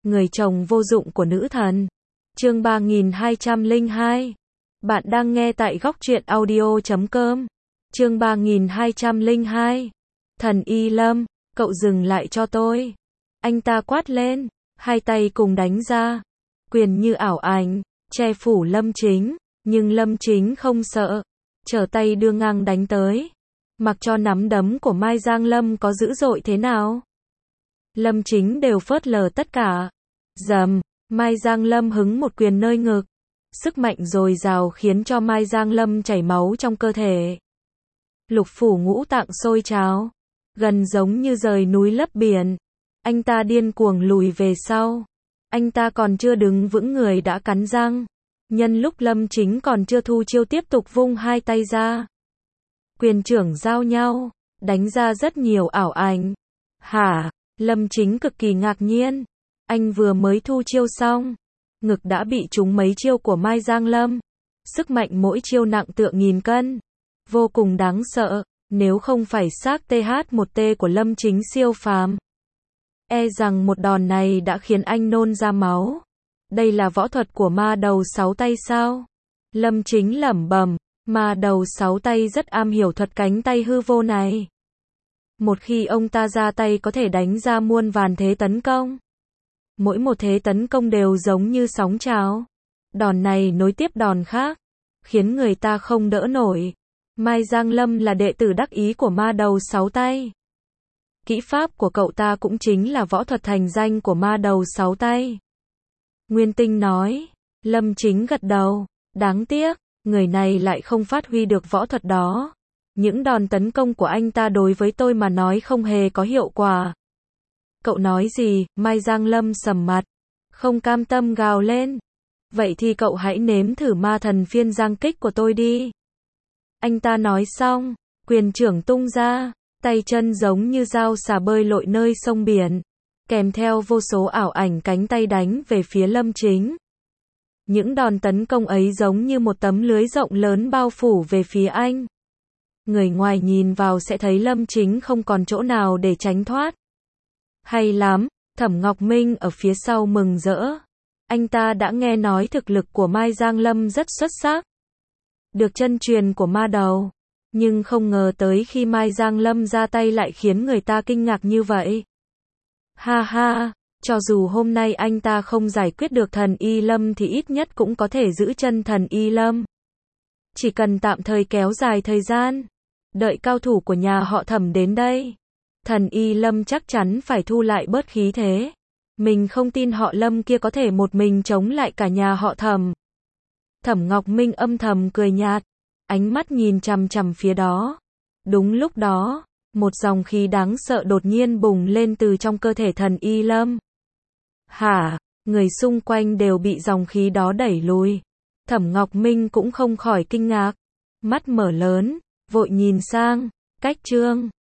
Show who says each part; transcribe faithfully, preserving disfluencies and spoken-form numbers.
Speaker 1: người chồng vô dụng của nữ thần. Chương ba nghìn hai trăm lẻ hai. Bạn đang nghe tại góc truyện audio chấm com. Chương ba nghìn hai trăm lẻ hai. Thần Y Lâm, cậu dừng lại cho tôi. Anh ta quát lên, hai tay cùng đánh ra. Quyền như ảo ảnh, che phủ Lâm Chính, nhưng Lâm Chính không sợ, trở tay đưa ngang đánh tới. Mặc cho nắm đấm của Mai Giang Lâm có dữ dội thế nào, Lâm Chính đều phớt lờ tất cả. Dầm, Mai Giang Lâm hứng một quyền nơi ngực. Sức mạnh dồi dào khiến cho Mai Giang Lâm chảy máu trong cơ thể. Lục phủ ngũ tạng sôi trào, gần giống như rời núi lấp biển. Anh ta điên cuồng lùi về sau. Anh ta còn chưa đứng vững người đã cắn răng. Nhân lúc Lâm Chính còn chưa thu chiêu tiếp tục vung hai tay ra. Quyền trưởng giao nhau, đánh ra rất nhiều ảo ảnh. Hả? Lâm Chính cực kỳ ngạc nhiên. Anh vừa mới thu chiêu xong, ngực đã bị trúng mấy chiêu của Mai Giang Lâm. Sức mạnh mỗi chiêu nặng tựa nghìn cân. Vô cùng đáng sợ, nếu không phải xác tê hát một tê của Lâm Chính siêu phàm, e rằng một đòn này đã khiến anh nôn ra máu. Đây là võ thuật của ma đầu sáu tay sao? Lâm Chính lẩm bẩm, ma đầu sáu tay rất am hiểu thuật cánh tay hư vô này. Một khi ông ta ra tay có thể đánh ra muôn vàn thế tấn công. Mỗi một thế tấn công đều giống như sóng trào. Đòn này nối tiếp đòn khác, khiến người ta không đỡ nổi. Mai Giang Lâm là đệ tử đắc ý của ma đầu sáu tay. Kỹ pháp của cậu ta cũng chính là võ thuật thành danh của ma đầu sáu tay. Nguyên Tinh nói. Lâm Chính gật đầu. Đáng tiếc, người này lại không phát huy được võ thuật đó. Những đòn tấn công của anh ta đối với tôi mà nói không hề có hiệu quả. Cậu nói gì? Mai Giang Lâm sầm mặt, không cam tâm gào lên. Vậy thì cậu hãy nếm thử ma thần phiên giang kích của tôi đi. Anh ta nói xong, quyền trưởng tung ra, tay chân giống như dao xà bơi lội nơi sông biển, kèm theo vô số ảo ảnh cánh tay đánh về phía Lâm Chính. Những đòn tấn công ấy giống như một tấm lưới rộng lớn bao phủ về phía anh. Người ngoài nhìn vào sẽ thấy Lâm Chính không còn chỗ nào để tránh thoát. Hay lắm, Thẩm Ngọc Minh ở phía sau mừng rỡ. Anh ta đã nghe nói thực lực của Mai Giang Lâm rất xuất sắc, được chân truyền của ma đầu, nhưng không ngờ tới khi Mai Giang Lâm ra tay lại khiến người ta kinh ngạc như vậy. Ha ha, cho dù hôm nay anh ta không giải quyết được thần Y Lâm thì ít nhất cũng có thể giữ chân thần Y Lâm. Chỉ cần tạm thời kéo dài thời gian, đợi cao thủ của nhà họ Thẩm đến đây, thần Y Lâm chắc chắn phải thu lại bớt khí thế. Mình không tin họ Lâm kia có thể một mình chống lại cả nhà họ Thẩm. Thẩm Ngọc Minh âm thầm cười nhạt, ánh mắt nhìn chằm chằm phía đó. Đúng lúc đó, một dòng khí đáng sợ đột nhiên bùng lên từ trong cơ thể thần Y Lâm. Hả? Người xung quanh đều bị dòng khí đó đẩy lùi. Thẩm Ngọc Minh cũng không khỏi kinh ngạc, mắt mở lớn, vội nhìn sang, cách chương.